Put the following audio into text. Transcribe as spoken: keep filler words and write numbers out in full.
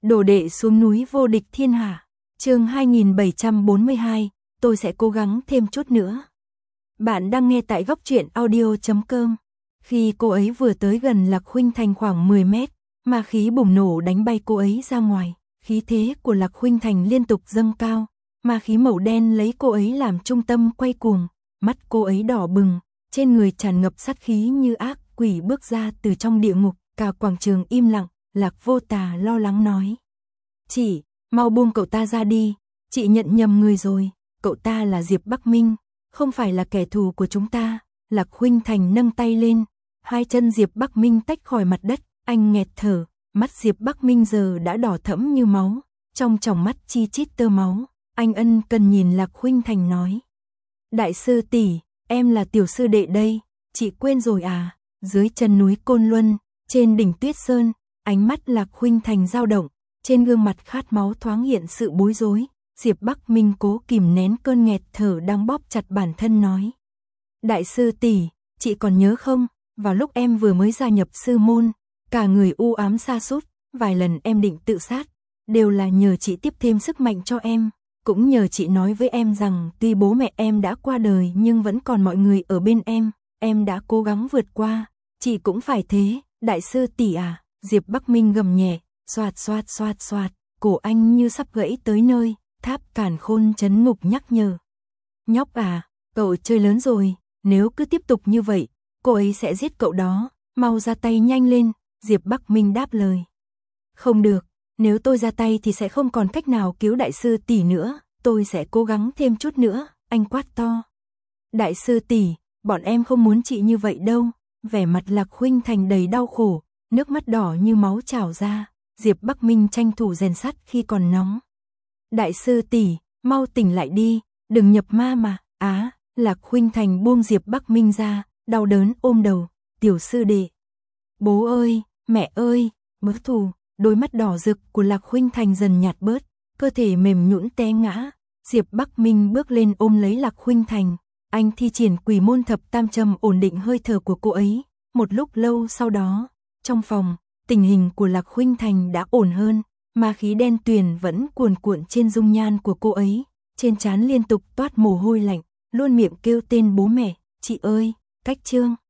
Đồ đệ xuống núi vô địch thiên hạ. Chương hai nghìn bảy trăm bốn mươi hai, tôi sẽ cố gắng thêm chút nữa. Bạn đang nghe tại góc truyện audio chấm com. Khi cô ấy vừa tới gần Lạc Khuynh Thành khoảng mười mét, ma khí bùng nổ đánh bay cô ấy ra ngoài, khí thế của Lạc Khuynh Thành liên tục dâng cao, ma khí màu đen lấy cô ấy làm trung tâm quay cuồng, mắt cô ấy đỏ bừng, trên người tràn ngập sát khí như ác quỷ bước ra từ trong địa ngục, cả quảng trường im lặng. Lạc Vô Tà lo lắng nói: "Chị, mau buông cậu ta ra đi, chị nhận nhầm người rồi, cậu ta là Diệp Bắc Minh, không phải là kẻ thù của chúng ta." Lạc Khuynh Thành nâng tay lên, hai chân Diệp Bắc Minh tách khỏi mặt đất, anh nghẹt thở, mắt Diệp Bắc Minh giờ đã đỏ thẫm như máu, trong tròng mắt chi chít tơ máu, anh ân cần nhìn Lạc Khuynh Thành nói: "Đại sư tỷ, em là tiểu sư đệ đây, chị quên rồi à?" Dưới chân núi Côn Luân, trên đỉnh Tuyết Sơn, ánh mắt Lạc Khuynh Thành dao động, trên gương mặt khát máu thoáng hiện sự bối rối. Diệp Bắc Minh cố kìm nén cơn nghẹt thở đang bóp chặt bản thân nói: "Đại sư tỷ, chị còn nhớ không, vào lúc em vừa mới gia nhập sư môn, cả người u ám sa sút, vài lần em định tự sát, đều là nhờ chị tiếp thêm sức mạnh cho em, cũng nhờ chị nói với em rằng tuy bố mẹ em đã qua đời nhưng vẫn còn mọi người ở bên em, em đã cố gắng vượt qua, chị cũng phải thế, đại sư tỷ à." Diệp Bắc Minh gầm nhẹ, xoạt xoạt xoạt xoạt, cổ anh như sắp gãy tới nơi, Tháp Càn Khôn trấn ngục nhắc nhở: "Nhóc à, cậu chơi lớn rồi, nếu cứ tiếp tục như vậy, cô ấy sẽ giết cậu đó, mau ra tay nhanh lên." Diệp Bắc Minh đáp lời: "Không được, nếu tôi ra tay thì sẽ không còn cách nào cứu đại sư tỷ nữa, tôi sẽ cố gắng thêm chút nữa." Anh quát to: "Đại sư tỷ, bọn em không muốn chị như vậy đâu." Vẻ mặt Lạc Khuynh Thành đầy đau khổ, nước mắt đỏ như máu trào ra. Diệp Bắc Minh tranh thủ rèn sắt khi còn nóng: "Đại sư tỷ, mau tỉnh lại đi, đừng nhập ma mà." Á, Lạc Khuynh Thành buông Diệp Bắc Minh ra, đau đớn ôm đầu: "Tiểu sư đệ, bố ơi, mẹ ơi." Bớt thù, đôi mắt đỏ rực của Lạc Khuynh Thành dần nhạt bớt, cơ thể mềm nhũn té ngã. Diệp Bắc Minh bước lên ôm lấy Lạc Khuynh Thành, anh thi triển Quỷ Môn Thập Tam Châm ổn định hơi thở của cô ấy. Một lúc lâu sau đó, trong phòng, tình hình của Lạc Khuynh Thành đã ổn hơn, ma khí đen tuyền vẫn cuồn cuộn trên dung nhan của cô ấy, trên trán liên tục toát mồ hôi lạnh, luôn miệng kêu tên bố mẹ: "Chị ơi." Cách chương